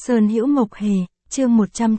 Sơn Hữu Mộc Hề, chương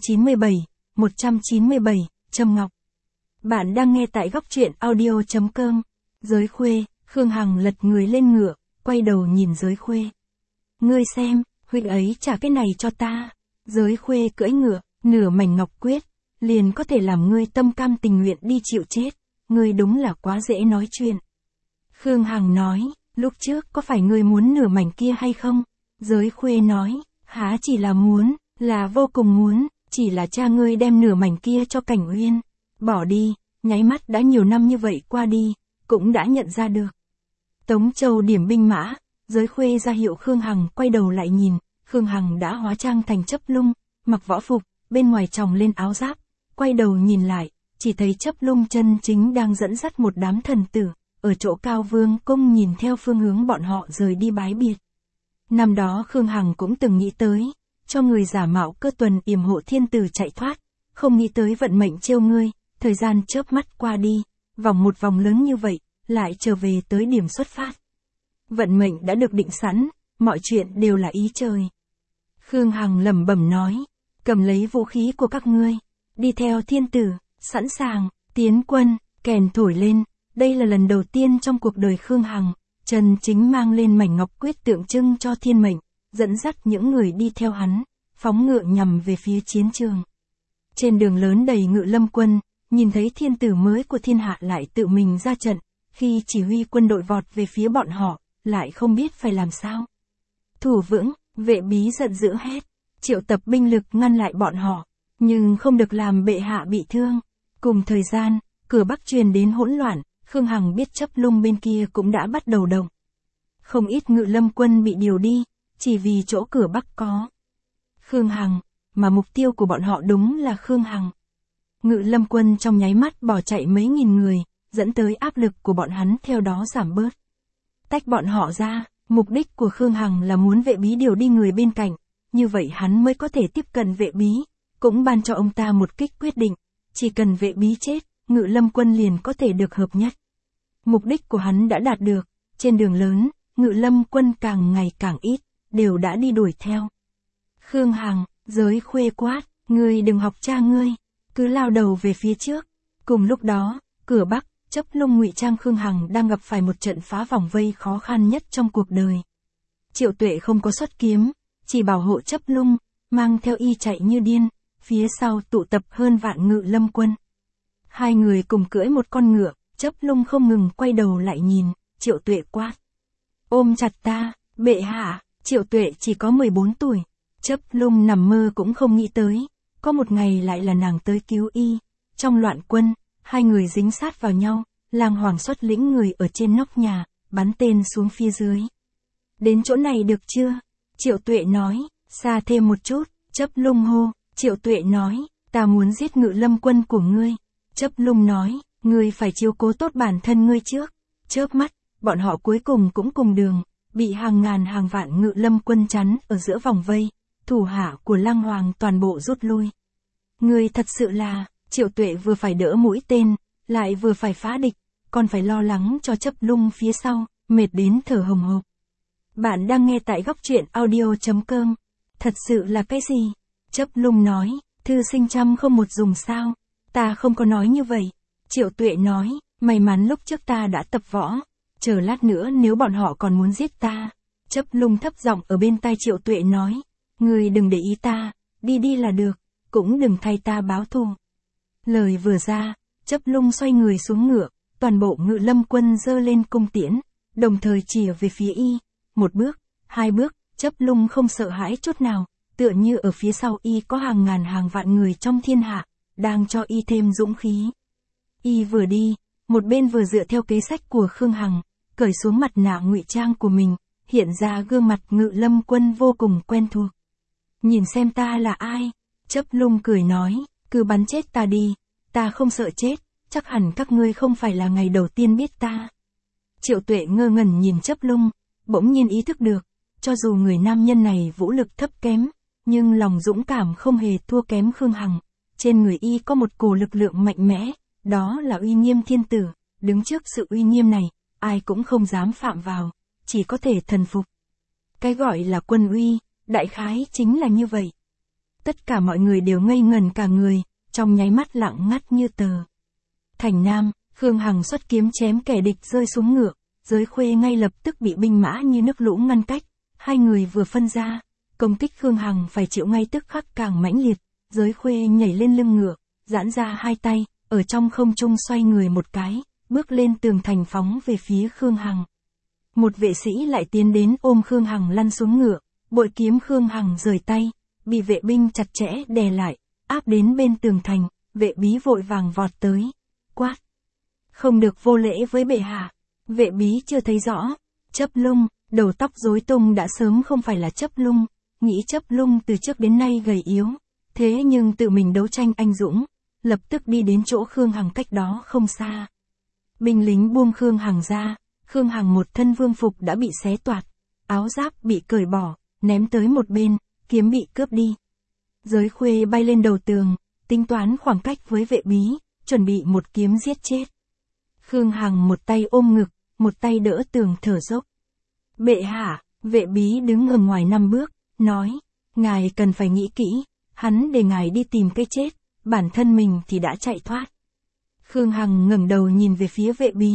197, Trâm Ngọc. Bạn đang nghe tại góc truyện audio.com. Giới Khuê, Khương Hằng lật người lên ngựa, quay đầu nhìn Giới Khuê. Ngươi xem, huynh ấy trả cái này cho ta. Giới Khuê cưỡi ngựa, nửa mảnh ngọc quyết, liền có thể làm ngươi tâm cam tình nguyện đi chịu chết. Ngươi đúng là quá dễ nói chuyện. Khương Hằng nói, lúc trước có phải ngươi muốn nửa mảnh kia hay không? Giới Khuê nói, há chỉ là muốn, là vô cùng muốn, chỉ là cha ngươi đem nửa mảnh kia cho Cảnh Uyên. Bỏ đi, nháy mắt đã nhiều năm như vậy qua đi, cũng đã nhận ra được. Tống Châu điểm binh mã, Giới Khuê ra hiệu Khương Hằng quay đầu lại nhìn, Khương Hằng đã hóa trang thành Chấp Lung, mặc võ phục, bên ngoài tròng lên áo giáp, quay đầu nhìn lại, chỉ thấy Chấp Lung chân chính đang dẫn dắt một đám thần tử, ở chỗ Cao Vương cung nhìn theo phương hướng bọn họ rời đi bái biệt. Năm đó Khương Hằng cũng từng nghĩ tới, cho người giả mạo Cơ Tuần yểm hộ thiên tử chạy thoát, không nghĩ tới vận mệnh trêu ngươi, thời gian chớp mắt qua đi, vòng một vòng lớn như vậy, lại trở về tới điểm xuất phát. Vận mệnh đã được định sẵn, mọi chuyện đều là ý trời. Khương Hằng lẩm bẩm nói, cầm lấy vũ khí của các ngươi, đi theo thiên tử, sẵn sàng, tiến quân, kèn thổi lên, đây là lần đầu tiên trong cuộc đời Khương Hằng, chân chính mang lên mảnh ngọc quyết tượng trưng cho thiên mệnh, dẫn dắt những người đi theo hắn, phóng ngựa nhằm về phía chiến trường. Trên đường lớn đầy Ngự Lâm quân, nhìn thấy thiên tử mới của thiên hạ lại tự mình ra trận, khi chỉ huy quân đội vọt về phía bọn họ, lại không biết phải làm sao. Thủ vững, Vệ Bí giận dữ hét, triệu tập binh lực ngăn lại bọn họ, nhưng không được làm bệ hạ bị thương. Cùng thời gian, cửa Bắc truyền đến hỗn loạn, Khương Hằng biết Chấp Lung bên kia cũng đã bắt đầu động. Không ít Ngự Lâm quân bị điều đi, chỉ vì chỗ cửa Bắc có Khương Hằng, mà mục tiêu của bọn họ đúng là Khương Hằng. Ngự Lâm quân trong nháy mắt bỏ chạy mấy nghìn người, dẫn tới áp lực của bọn hắn theo đó giảm bớt. Tách bọn họ ra, mục đích của Khương Hằng là muốn Vệ Bí điều đi người bên cạnh, như vậy hắn mới có thể tiếp cận Vệ Bí, cũng ban cho ông ta một kích quyết định, chỉ cần Vệ Bí chết, Ngự Lâm quân liền có thể được hợp nhất. Mục đích của hắn đã đạt được, trên đường lớn, Ngự Lâm quân càng ngày càng ít, đều đã đi đuổi theo. Khương Hằng, Giới Khuê quát, ngươi đừng học cha ngươi, cứ lao đầu về phía trước. Cùng lúc đó, cửa Bắc, Chấp Lung ngụy trang Khương Hằng đang gặp phải một trận phá vòng vây khó khăn nhất trong cuộc đời. Triệu Tuệ không có xuất kiếm, chỉ bảo hộ Chấp Lung, mang theo y chạy như điên, phía sau tụ tập hơn vạn Ngự Lâm quân. Hai người cùng cưỡi một con ngựa, Chấp Lung không ngừng quay đầu lại nhìn, Triệu Tuệ quát. Ôm chặt ta, bệ hạ. Triệu Tuệ chỉ có 14 tuổi, Chấp Lung nằm mơ cũng không nghĩ tới, có một ngày lại là nàng tới cứu y. Trong loạn quân, hai người dính sát vào nhau, Lang Hoàng xuất lĩnh người ở trên nóc nhà, bắn tên xuống phía dưới. Đến chỗ này được chưa? Triệu Tuệ nói, xa thêm một chút. Chấp Lung hô, Triệu Tuệ nói, ta muốn giết Ngự Lâm quân của ngươi. Chấp Lung nói, ngươi phải chiếu cố tốt bản thân ngươi trước. Chớp mắt, bọn họ cuối cùng cũng cùng đường, bị hàng ngàn hàng vạn Ngự Lâm quân chắn ở giữa vòng vây, thủ hạ của Lang Hoàng toàn bộ rút lui. Ngươi thật sự là, Triệu Tuệ vừa phải đỡ mũi tên, lại vừa phải phá địch, còn phải lo lắng cho Chấp Lung phía sau, mệt đến thở hồng hộc. Bạn đang nghe tại góc truyện audio.com. Thật sự là cái gì? Chấp Lung nói, thư sinh trăm không một dùng sao? Ta không có nói như vậy. Triệu Tuệ nói, may mắn lúc trước ta đã tập võ, chờ lát nữa nếu bọn họ còn muốn giết ta. Chấp Lung thấp giọng ở bên tai Triệu Tuệ nói, ngươi đừng để ý ta, đi đi là được, cũng đừng thay ta báo thù. Lời vừa ra, Chấp Lung xoay người xuống ngựa, toàn bộ Ngự Lâm quân giơ lên cung tiễn, đồng thời chìa về phía y. Một bước, hai bước, Chấp Lung không sợ hãi chút nào, tựa như ở phía sau y có hàng ngàn hàng vạn người trong thiên hạ, đang cho y thêm dũng khí. Y vừa đi, một bên vừa dựa theo kế sách của Khương Hằng, cởi xuống mặt nạ ngụy trang của mình, hiện ra gương mặt Ngự Lâm quân vô cùng quen thuộc. Nhìn xem ta là ai? Chấp Lung cười nói, cứ bắn chết ta đi, ta không sợ chết, chắc hẳn các ngươi không phải là ngày đầu tiên biết ta. Triệu Tuệ ngơ ngẩn nhìn Chấp Lung, bỗng nhiên ý thức được, cho dù người nam nhân này vũ lực thấp kém, nhưng lòng dũng cảm không hề thua kém Khương Hằng. Trên người y có một cổ lực lượng mạnh mẽ, đó là uy nghiêm thiên tử, đứng trước sự uy nghiêm này, ai cũng không dám phạm vào, chỉ có thể thần phục. Cái gọi là quân uy, đại khái chính là như vậy, Tất cả mọi người đều ngây ngẩn cả người, trong nháy mắt lặng ngắt như tờ. Thành Nam, Khương Hằng xuất kiếm chém kẻ địch rơi xuống ngựa, Giới Khuê ngay lập tức bị binh mã như nước lũ ngăn cách, hai người vừa phân ra, công kích Khương Hằng phải chịu ngay tức khắc càng mãnh liệt, Giới Khuê nhảy lên lưng ngựa, giãn ra hai tay, ở trong không trung xoay người một cái, bước lên tường thành phóng về phía Khương Hằng. Một vệ sĩ lại tiến đến ôm Khương Hằng lăn xuống ngựa, bội kiếm Khương Hằng rời tay, bị vệ binh chặt chẽ đè lại, áp đến bên tường thành, vệ bí vội vàng vọt tới, quát. Không được vô lễ với bệ hạ. Vệ bí chưa thấy rõ, Chấp Lung, đầu tóc rối tung đã sớm không phải là Chấp Lung, nghĩ Chấp Lung từ trước đến nay gầy yếu, thế nhưng tự mình đấu tranh anh dũng, lập tức đi đến chỗ Khương Hằng cách đó không xa. Binh lính buông Khương Hằng ra, Khương Hằng một thân vương phục đã bị xé toạc, áo giáp bị cởi bỏ, ném tới một bên, kiếm bị cướp đi. Giới Khuê bay lên đầu tường, tính toán khoảng cách với vệ bí, chuẩn bị một kiếm giết chết. Khương Hằng một tay ôm ngực, một tay đỡ tường thở dốc. Bệ hạ, vệ bí đứng ở ngoài 5 bước, nói, ngài cần phải nghĩ kỹ, hắn để ngài đi tìm cái chết, bản thân mình thì đã chạy thoát. Khương Hằng ngẩng đầu nhìn về phía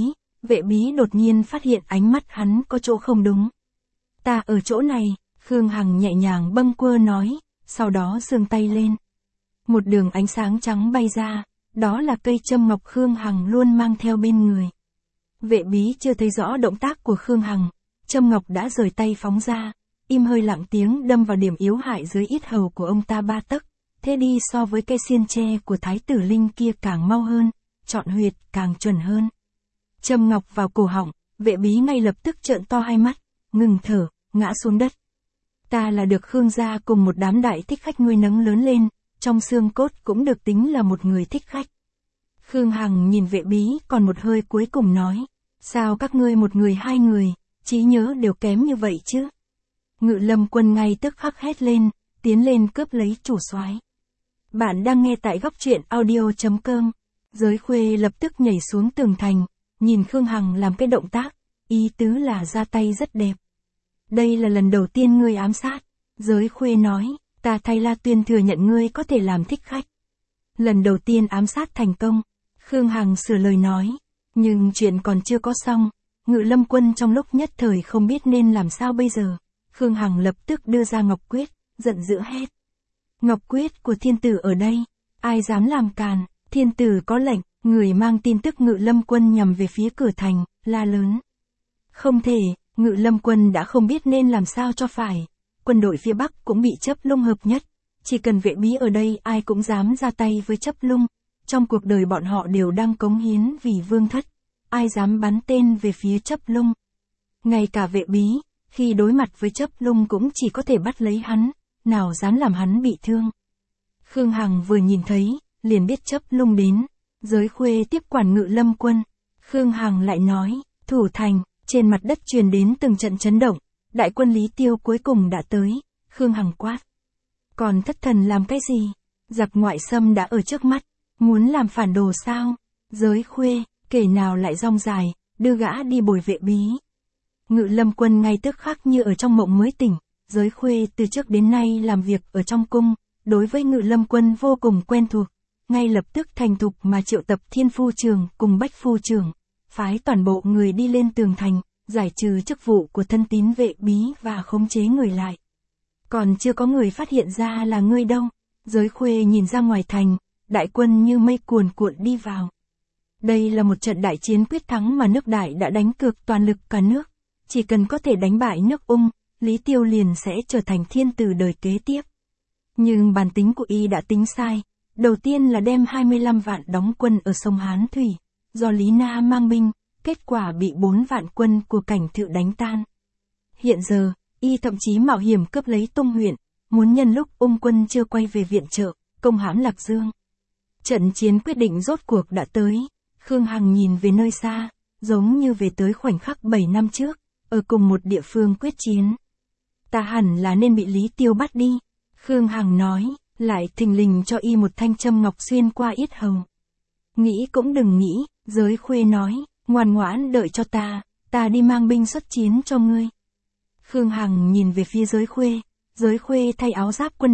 vệ bí đột nhiên phát hiện ánh mắt hắn có chỗ không đúng. Ta ở chỗ này, Khương Hằng nhẹ nhàng bâng quơ nói, sau đó giương tay lên. Một đường ánh sáng trắng bay ra, đó là cây châm ngọc Khương Hằng luôn mang theo bên người. Vệ bí chưa thấy rõ động tác của Khương Hằng, châm ngọc đã rời tay phóng ra, im hơi lặng tiếng đâm vào điểm yếu hại dưới yết hầu của ông ta 3 tấc, thế đi so với cây xiên tre của Thái tử Linh kia càng mau hơn, chọn huyệt càng chuẩn hơn. Châm ngọc vào cổ họng, vệ bí ngay lập tức trợn to hai mắt, ngừng thở, ngã xuống đất. Ta là được Khương gia cùng một đám đại thích khách nuôi nấng lớn lên, trong xương cốt cũng được tính là một người thích khách. Khương Hằng nhìn vệ bí còn một hơi cuối cùng nói, sao các ngươi một người hai người, trí nhớ đều kém như vậy chứ? Ngự Lâm Quân ngay tức khắc hét lên, tiến lên cướp lấy chủ soái. Bạn đang nghe tại góc truyện audio.com. Giới Khuê lập tức nhảy xuống tường thành, nhìn Khương Hằng làm cái động tác, ý tứ là ra tay rất đẹp. Đây là lần đầu tiên ngươi ám sát. Giới Khuê nói, ta thay La Tuyên thừa nhận ngươi có thể làm thích khách. Lần đầu tiên ám sát thành công. Khương Hằng sửa lời nói, nhưng chuyện còn chưa có xong, Ngự Lâm Quân trong lúc nhất thời không biết nên làm sao bây giờ. Khương Hằng lập tức đưa ra Ngọc Quyết, giận dữ hét. Ngọc Quyết của thiên tử ở đây, ai dám làm càn, thiên tử có lệnh, người mang tin tức Ngự Lâm Quân nhằm về phía cửa thành, la lớn. Không thể, Ngự Lâm Quân đã không biết nên làm sao cho phải, quân đội phía Bắc cũng bị Chấp Lung hợp nhất, chỉ cần vệ bí ở đây ai cũng dám ra tay với Chấp Lung, trong cuộc đời bọn họ đều đang cống hiến vì vương thất, ai dám bắn tên về phía Chấp Lung. Ngay cả vệ bí, khi đối mặt với Chấp Lung cũng chỉ có thể bắt lấy hắn, nào dám làm hắn bị thương. Khương Hằng vừa nhìn thấy, liền biết Chấp Lung đến, Giới Khuê tiếp quản Ngự Lâm Quân. Khương Hằng lại nói, thủ thành, trên mặt đất truyền đến từng trận chấn động, đại quân Lý Tiêu cuối cùng đã tới. Khương Hằng quát. Còn thất thần làm cái gì? Giặc ngoại xâm đã ở trước mắt, muốn làm phản đồ sao? Giới Khuê, kể nào lại rong dài, đưa gã đi bồi vệ bí. Ngự Lâm Quân ngay tức khắc như ở trong mộng mới tỉnh, Giới Khuê từ trước đến nay làm việc ở trong cung, đối với Ngự Lâm Quân vô cùng quen thuộc, ngay lập tức thành thục mà triệu tập Thiên Phu Trường cùng Bách Phu Trường, phái toàn bộ người đi lên tường thành, giải trừ chức vụ của thân tín vệ bí và khống chế người lại. Còn chưa có người phát hiện ra là ngươi đâu. Giới Khuê nhìn ra ngoài thành, đại quân như mây cuồn cuộn đi vào. Đây là một trận đại chiến quyết thắng mà nước Đại đã đánh cược toàn lực cả nước. Chỉ cần có thể đánh bại nước Ung, Lý Tiêu liền sẽ trở thành thiên tử đời kế tiếp. Nhưng bản tính của y đã tính sai. Đầu tiên là đem 25 vạn đóng quân ở sông Hán Thủy, do Lý Na mang binh, kết quả bị 4 vạn quân của Cảnh Thự đánh tan. Hiện giờ, y thậm chí mạo hiểm cướp lấy Tung huyện, muốn nhân lúc Ung quân chưa quay về viện trợ, công hãm Lạc Dương. Trận chiến quyết định rốt cuộc đã tới. Khương Hằng nhìn về nơi xa, giống như về tới khoảnh khắc 7 năm trước, ở cùng một địa phương quyết chiến. Ta hẳn là nên bị Lý Tiêu bắt đi. Khương Hằng nói, lại thình lình cho y một thanh châm ngọc xuyên qua yết hầu. Nghĩ cũng đừng nghĩ, Giới Khuê nói, ngoan ngoãn đợi cho ta đi mang binh xuất chiến cho ngươi. Khương Hằng nhìn về phía Giới Khuê thay áo giáp quân đội,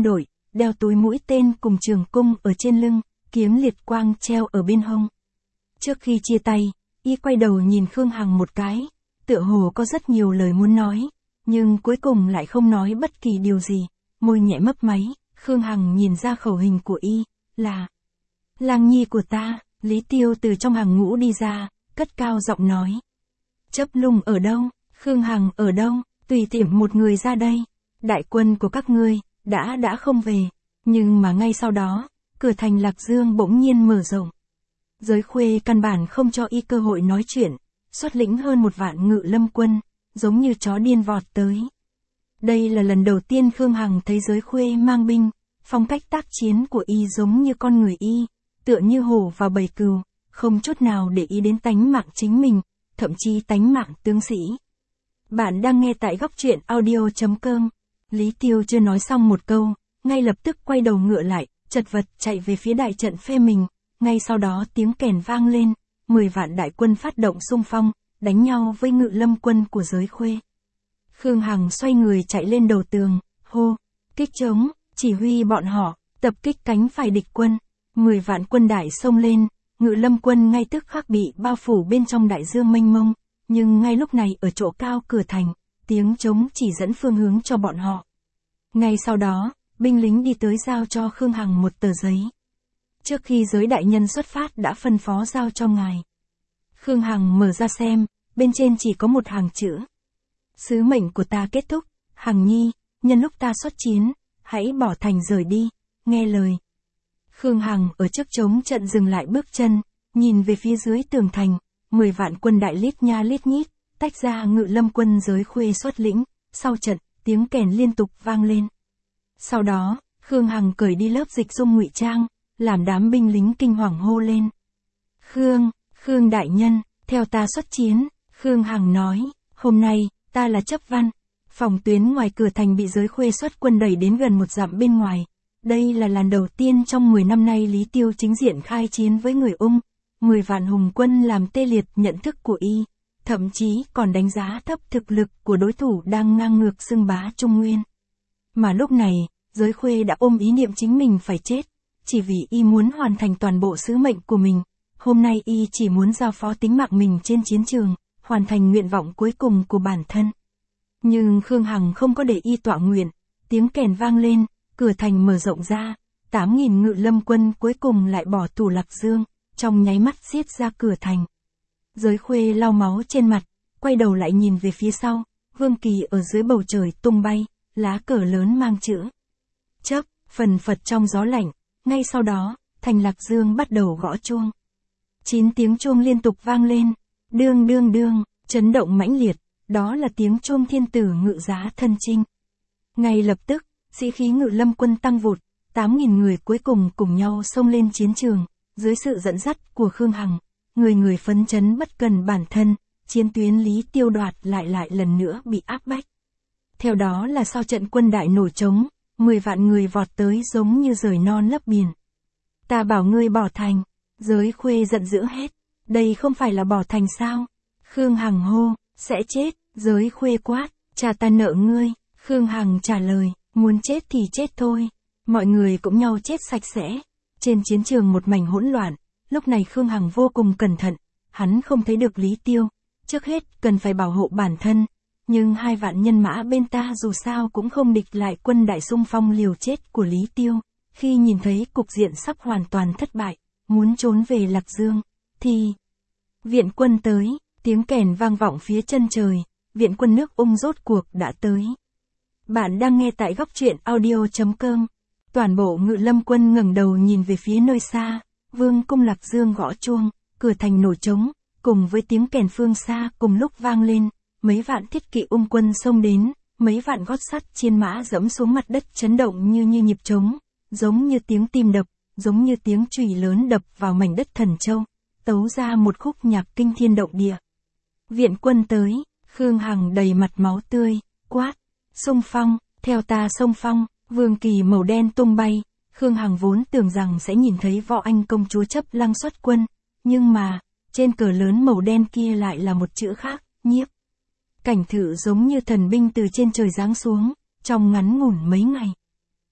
đeo túi mũi tên cùng trường cung ở trên lưng, kiếm liệt quang treo ở bên hông. Trước khi chia tay, y quay đầu nhìn Khương Hằng một cái, tựa hồ có rất nhiều lời muốn nói, nhưng cuối cùng lại không nói bất kỳ điều gì, môi nhẹ mấp máy, Khương Hằng nhìn ra khẩu hình của y, là Lang Nhi của ta. Lý Tiêu từ trong hàng ngũ đi ra, cất cao giọng nói. Chấp Lung ở đâu? Khương Hằng ở đâu? Tùy tiện một người ra đây. Đại quân của các ngươi, đã không về. Nhưng mà ngay sau đó, cửa thành Lạc Dương bỗng nhiên mở rộng. Giới Khuê căn bản không cho y cơ hội nói chuyện, xuất lĩnh hơn 1 vạn Ngự Lâm quân, giống như chó điên vọt tới. Đây là lần đầu tiên Khương Hằng thấy Giới Khuê mang binh, phong cách tác chiến của y giống như con người y, tựa như hổ vào bầy cừu, không chút nào để ý đến tánh mạng chính mình, thậm chí tánh mạng tướng sĩ. Bạn đang nghe tại góc truyện audio.com. Lý Tiêu chưa nói xong một câu, ngay lập tức quay đầu ngựa lại, chật vật chạy về phía đại trận phe mình, ngay sau đó tiếng kèn vang lên, 10 vạn đại quân phát động xung phong, đánh nhau với Ngự Lâm quân của Giới Khuê. Khương Hằng xoay người chạy lên đầu tường, hô, kích trống, chỉ huy bọn họ, tập kích cánh phải địch quân. 10 vạn quân đại xông lên, Ngự Lâm quân ngay tức khắc bị bao phủ bên trong đại dương mênh mông, nhưng ngay lúc này ở chỗ cao cửa thành, tiếng trống chỉ dẫn phương hướng cho bọn họ. Ngay sau đó, binh lính đi tới giao cho Khương Hằng một tờ giấy. Trước khi Giới đại nhân xuất phát đã phân phó giao cho ngài. Khương Hằng mở ra xem, bên trên chỉ có một hàng chữ. Sứ mệnh của ta kết thúc, Hằng Nhi, nhân lúc ta xuất chiến, hãy bỏ thành rời đi, nghe lời. Khương Hằng ở trước trống trận dừng lại bước chân, nhìn về phía dưới tường thành, 10 vạn quân đại lít nha lít nhít, tách ra Ngự Lâm quân Giới Khuê xuất lĩnh, sau trận, tiếng kèn liên tục vang lên. Sau đó, Khương Hằng cởi đi lớp dịch dung ngụy trang, làm đám binh lính kinh hoàng hô lên. Khương đại nhân, theo ta xuất chiến, Khương Hằng nói, hôm nay, ta là Chấp Văn. Phòng tuyến ngoài cửa thành bị Giới Khuê xuất quân đẩy đến gần 1 dặm bên ngoài. Đây là lần đầu tiên trong 10 năm nay Lý Tiêu chính diện khai chiến với người Ung, 10 vạn hùng quân làm tê liệt nhận thức của y, thậm chí còn đánh giá thấp thực lực của đối thủ đang ngang ngược xưng bá Trung Nguyên. Mà lúc này, Giới Khuê đã ôm ý niệm chính mình phải chết, chỉ vì y muốn hoàn thành toàn bộ sứ mệnh của mình, hôm nay y chỉ muốn giao phó tính mạng mình trên chiến trường, hoàn thành nguyện vọng cuối cùng của bản thân. Nhưng Khương Hằng không có để y tọa nguyện, tiếng kèn vang lên, cửa thành mở rộng ra, 8.000 Ngự Lâm quân cuối cùng lại bỏ tù Lạc Dương, trong nháy mắt giết ra cửa thành. Giới Khuê lau máu trên mặt, quay đầu lại nhìn về phía sau, Vương Kỳ ở dưới bầu trời tung bay, lá cờ lớn mang chữ Chấp, phần phật trong gió lạnh, ngay sau đó, thành Lạc Dương bắt đầu gõ chuông. 9 tiếng chuông liên tục vang lên, đương đương đương, chấn động mãnh liệt, đó là tiếng chuông thiên tử ngự giá thân chinh. Ngay lập tức, sĩ khí Ngự Lâm quân tăng vụt, 8.000 người cuối cùng cùng nhau xông lên chiến trường, dưới sự dẫn dắt của Khương Hằng, người phấn chấn bất cần bản thân, chiến tuyến Lý Tiêu đoạt lại lần nữa bị áp bách. Theo đó là sau trận quân đại nổi trống, 10 vạn người vọt tới giống như rời non lấp biển. Ta bảo ngươi bỏ thành, Giới Khuê giận dữ hét, đây không phải là bỏ thành sao? Khương Hằng hô, sẽ chết, Giới Khuê quát, cha ta nợ ngươi, Khương Hằng trả lời, muốn chết thì chết thôi. Mọi người cũng nhau chết sạch sẽ. Trên chiến trường một mảnh hỗn loạn, lúc này Khương Hằng vô cùng cẩn thận, hắn không thấy được Lý Tiêu, trước hết cần phải bảo hộ bản thân, nhưng 2 vạn nhân mã bên ta dù sao cũng không địch lại quân đại xung phong liều chết của Lý Tiêu, khi nhìn thấy cục diện sắp hoàn toàn thất bại, muốn trốn về Lạc Dương, thì viện quân tới, tiếng kèn vang vọng phía chân trời, viện quân nước Ung rốt cuộc đã tới. Bạn đang nghe tại góc truyện audio.com. Toàn bộ Ngự Lâm quân ngẩng đầu nhìn về phía nơi xa, Vương cung Lạc Dương gõ chuông, cửa thành nổi trống, cùng với tiếng kèn phương xa cùng lúc vang lên, mấy vạn thiết kỵ Ung quân xông đến, mấy vạn gót sắt chiến mã dẫm xuống mặt đất chấn động như nhịp trống, giống như tiếng tim đập, giống như tiếng chùy lớn đập vào mảnh đất Thần Châu, tấu ra một khúc nhạc kinh thiên động địa. Viện quân tới, Khương Hằng đầy mặt máu tươi, quát, xung phong, theo ta xông phong. Vương kỳ màu đen tung bay, Khương Hằng vốn tưởng rằng sẽ nhìn thấy Võ Anh công chúa Chấp Lăng xuất quân, nhưng mà, trên cờ lớn màu đen kia lại là một chữ khác, Nhiếp. Cảnh Thự giống như thần binh từ trên trời giáng xuống, trong ngắn ngủn mấy ngày.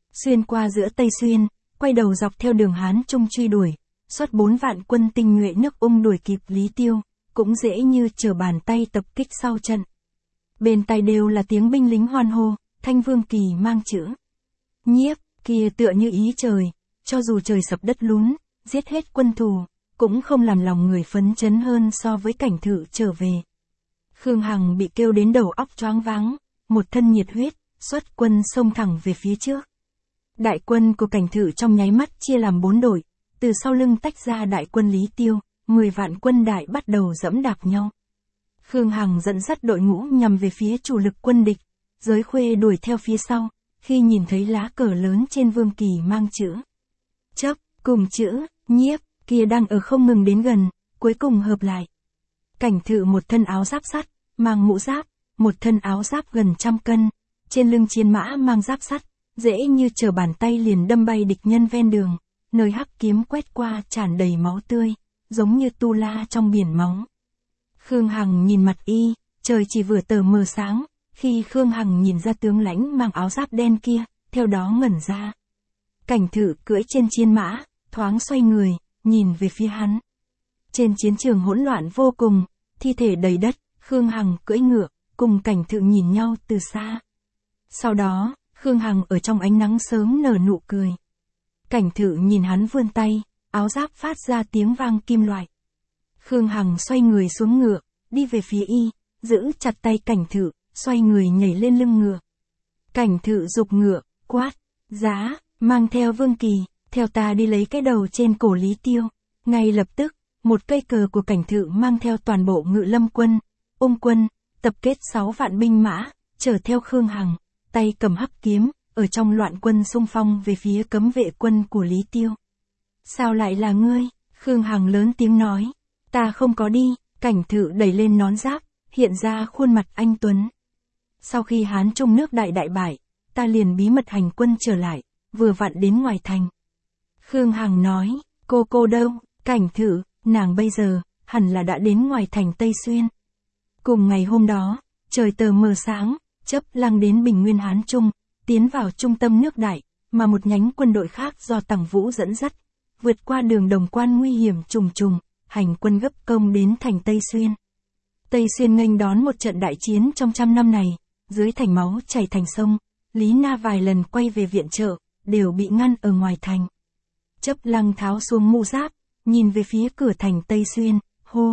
Xuyên qua giữa Tây Xuyên, quay đầu dọc theo đường Hán Trung truy đuổi, xuất 4 vạn quân tinh nhuệ nước Ung đuổi kịp Lý Tiêu, cũng dễ như trở bàn tay tập kích sau trận. Bên tai đều là tiếng binh lính hoan hô, Thanh Vương Kỳ mang chữ Nhiếp, kia tựa như ý trời, cho dù trời sập đất lún, giết hết quân thù, cũng không làm lòng người phấn chấn hơn so với Cảnh Thự trở về. Khương Hằng bị kêu đến đầu óc choáng váng, một thân nhiệt huyết, xuất quân xông thẳng về phía trước. Đại quân của Cảnh Thự trong nháy mắt chia làm 4 đội, từ sau lưng tách ra đại quân Lý Tiêu, 10 vạn quân đại bắt đầu dẫm đạp nhau. Khương Hằng dẫn dắt đội ngũ nhằm về phía chủ lực quân địch, Giới Khuê đuổi theo phía sau, khi nhìn thấy lá cờ lớn trên Vương Kỳ mang chữ Chấp, cùng chữ Nhiếp, kia đang ở không ngừng đến gần, cuối cùng hợp lại. Cảnh Thự một thân áo giáp sắt, mang mũ giáp, một thân áo giáp gần 100 cân, trên lưng chiến mã mang giáp sắt, dễ như trở bàn tay liền đâm bay địch nhân ven đường, nơi hắc kiếm quét qua tràn đầy máu tươi, giống như tu la trong biển máu. Khương Hằng nhìn mặt y, trời chỉ vừa tờ mờ sáng, khi Khương Hằng nhìn ra tướng lãnh mang áo giáp đen kia, theo đó ngẩn ra. Cảnh Thự cưỡi trên chiến mã, thoáng xoay người, nhìn về phía hắn. Trên chiến trường hỗn loạn vô cùng, thi thể đầy đất, Khương Hằng cưỡi ngựa, cùng Cảnh Thự nhìn nhau từ xa. Sau đó, Khương Hằng ở trong ánh nắng sớm nở nụ cười. Cảnh Thự nhìn hắn vươn tay, áo giáp phát ra tiếng vang kim loại. Khương Hằng xoay người xuống ngựa, đi về phía y, giữ chặt tay Cảnh Thự, xoay người nhảy lên lưng ngựa. Cảnh Thự giục ngựa, quát, giá, mang theo Vương Kỳ, theo ta đi lấy cái đầu trên cổ Lý Tiêu. Ngay lập tức, một cây cờ của Cảnh Thự mang theo toàn bộ Ngự Lâm quân, Ung quân, tập kết 6 vạn binh mã, chở theo Khương Hằng, tay cầm hắc kiếm, ở trong loạn quân xung phong về phía cấm vệ quân của Lý Tiêu. Sao lại là ngươi? Khương Hằng lớn tiếng nói. Ta không có đi. Cảnh Thự đẩy lên nón giáp, hiện ra khuôn mặt anh tuấn. Sau khi Hán Trung nước đại bại, ta liền bí mật hành quân trở lại, vừa vặn đến ngoài thành. Khương Hằng nói, cô đâu? Cảnh Thự, nàng bây giờ, hẳn là đã đến ngoài thành Tây Xuyên. Cùng ngày hôm đó, trời tờ mờ sáng, Chấp Lăng đến Bình Nguyên Hán Trung, tiến vào trung tâm nước đại, mà một nhánh quân đội khác do Tằng Vũ dẫn dắt, vượt qua đường đồng quan nguy hiểm trùng trùng, hành quân gấp công đến thành Tây Xuyên. Tây Xuyên nghênh đón một trận đại chiến trong 100 năm này, dưới thành máu chảy thành sông, Lý Na vài lần quay về viện trợ, đều bị ngăn ở ngoài thành. Chấp Lăng tháo xuống mũ giáp, nhìn về phía cửa thành Tây Xuyên, hô.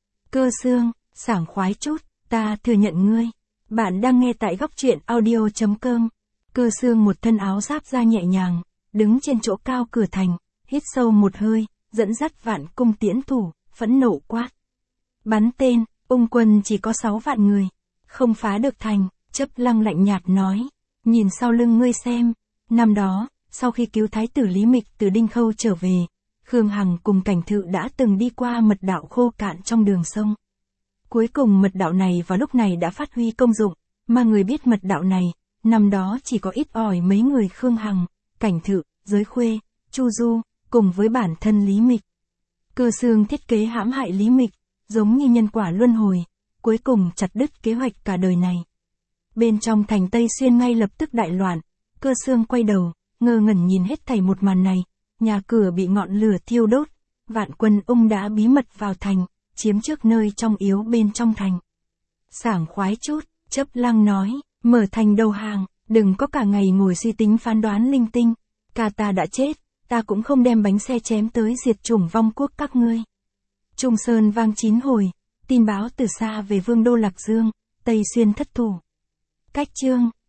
Cơ Xương, sảng khoái chút, ta thừa nhận ngươi. Bạn đang nghe tại góc truyện audio.com. Cơ Xương một thân áo giáp da nhẹ nhàng, đứng trên chỗ cao cửa thành, hít sâu một hơi, dẫn dắt vạn cung tiễn thủ, phẫn nộ quát. Bắn tên, Ung quân chỉ có 6 vạn người, không phá được thành. Chấp Lăng lạnh nhạt nói, nhìn sau lưng ngươi xem. Năm đó, sau khi cứu thái tử Lý Mịch từ Đinh Khâu trở về, Khương Hằng cùng Cảnh Thự đã từng đi qua mật đạo khô cạn trong đường sông. Cuối cùng mật đạo này vào lúc này đã phát huy công dụng, mà người biết mật đạo này, năm đó chỉ có ít ỏi mấy người Khương Hằng, Cảnh Thự, Giới Khuê, Chu Du, cùng với bản thân Lý Mịch. Cơ Xương thiết kế hãm hại Lý Mịch, giống như nhân quả luân hồi, cuối cùng chặt đứt kế hoạch cả đời này. Bên trong thành Tây Xuyên ngay lập tức đại loạn, Cơ Xương quay đầu, ngơ ngẩn nhìn hết thảy một màn này, nhà cửa bị ngọn lửa thiêu đốt, vạn quân Ung đã bí mật vào thành, chiếm trước nơi trong yếu bên trong thành. Sảng khoái chút, Chấp Lăng nói, mở thành đầu hàng, đừng có cả ngày ngồi suy tính phán đoán linh tinh, ca ta đã chết, ta cũng không đem bánh xe chém tới diệt chủng vong quốc các ngươi. Trung Sơn vang 9 hồi, tin báo từ xa về Vương đô Lạc Dương, Tây Xuyên thất thủ. Cách chương